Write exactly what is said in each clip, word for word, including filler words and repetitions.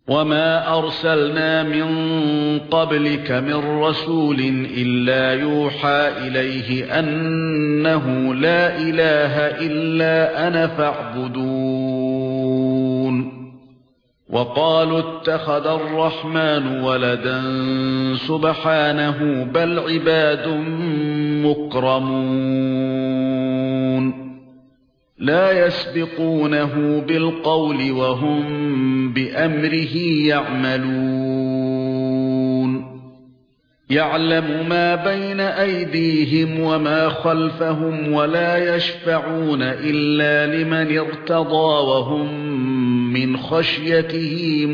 وَمَا أَرْسَلْنَا مِن قَبْلِكَ مِن رَّسُولٍ إِلَّا يُوحَىٰ إِلَيْهِ أَنَّهُ لَا إِلَٰهَ إِلَّا أَنَا فَاعْبُدُونِ وَقَالُوا اتَّخَذَ الرَّحْمَنُ وَلَدًا سُبْحَانَهُ بَلْ عِبَادٌ مُّكْرَمُونَ لَا يَسْبِقُونَهُ بِالْقَوْلِ وَهُمْ بِأَمْرِهِ يَعْمَلُونَ يَعْلَمُ مَا بَيْنَ أَيْدِيهِمْ وَمَا خَلْفَهُمْ وَلَا يَشْفَعُونَ إِلَّا لِمَنِ ارْتَضَىٰ وَهُمْ مِنْ خَشْيَتِهِ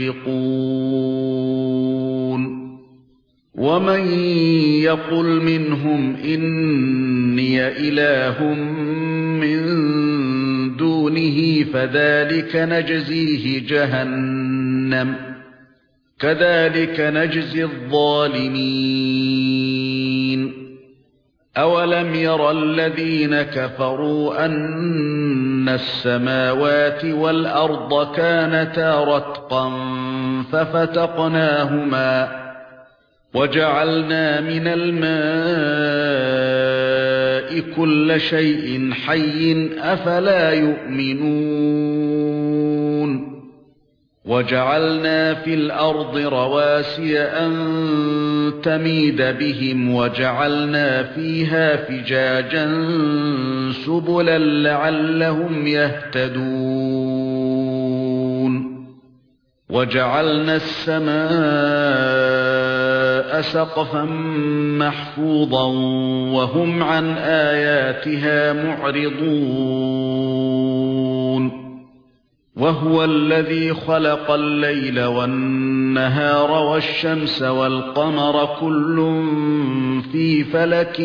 مُشْفِقُونَ وَمَن يَقُلْ مِنْهُمْ إِنِّي إِلَٰهٌ مِّن دُونِهِ فَذَلِكَ نَجْزِيهِ جَهَنَّمَ كَذَلِكَ نَجْزِي الظَّالِمِينَ أَوَلَمْ يَرَ الَّذِينَ كَفَرُوا أَنَّ السَّمَاوَاتِ وَالْأَرْضَ كَانَتَا رَتْقًا فَفَتَقْنَاهُمَا وَجَعَلْنَا مِنَ الْمَاءِ كُلَّ شَيْءٍ حَيٍّ أَفَلَا يُؤْمِنُونَ وَجَعَلْنَا فِي الْأَرْضِ رَوَاسِيَ أَن تَمِيدَ بِهِمْ وَجَعَلْنَا فِيهَا فِجَاجًا سُبُلًا لَّعَلَّهُمْ يَهْتَدُونَ وَجَعَلْنَا السَّمَاءَ سَقْفًا مَّحْفُوظًا وَهُمْ عَن آيَاتِهَا مُعْرِضُونَ وَهُوَ الَّذِي خَلَقَ اللَّيْلَ وَالنَّهَارَ وَالشَّمْسَ وَالْقَمَرَ كُلٌّ فِي فَلَكٍ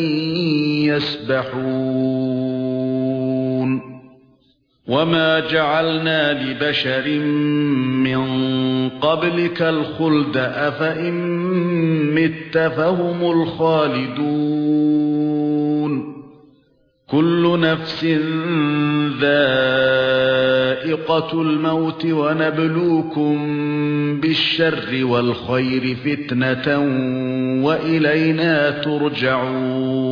يَسْبَحُونَ وَمَا جَعَلْنَا لِبَشَرٍ مِّن قَبْلِكَ الْخُلْدَ أَفَإِن مِّتَّ فَهُمُ الْخَالِدُونَ كُلُّ نَفْسٍ ذَائِقَةُ الْمَوْتِ وَنَبْلُوكُم بِالشَّرِّ وَالْخَيْرِ فِتْنَةً وَإِلَيْنَا تُرْجَعُونَ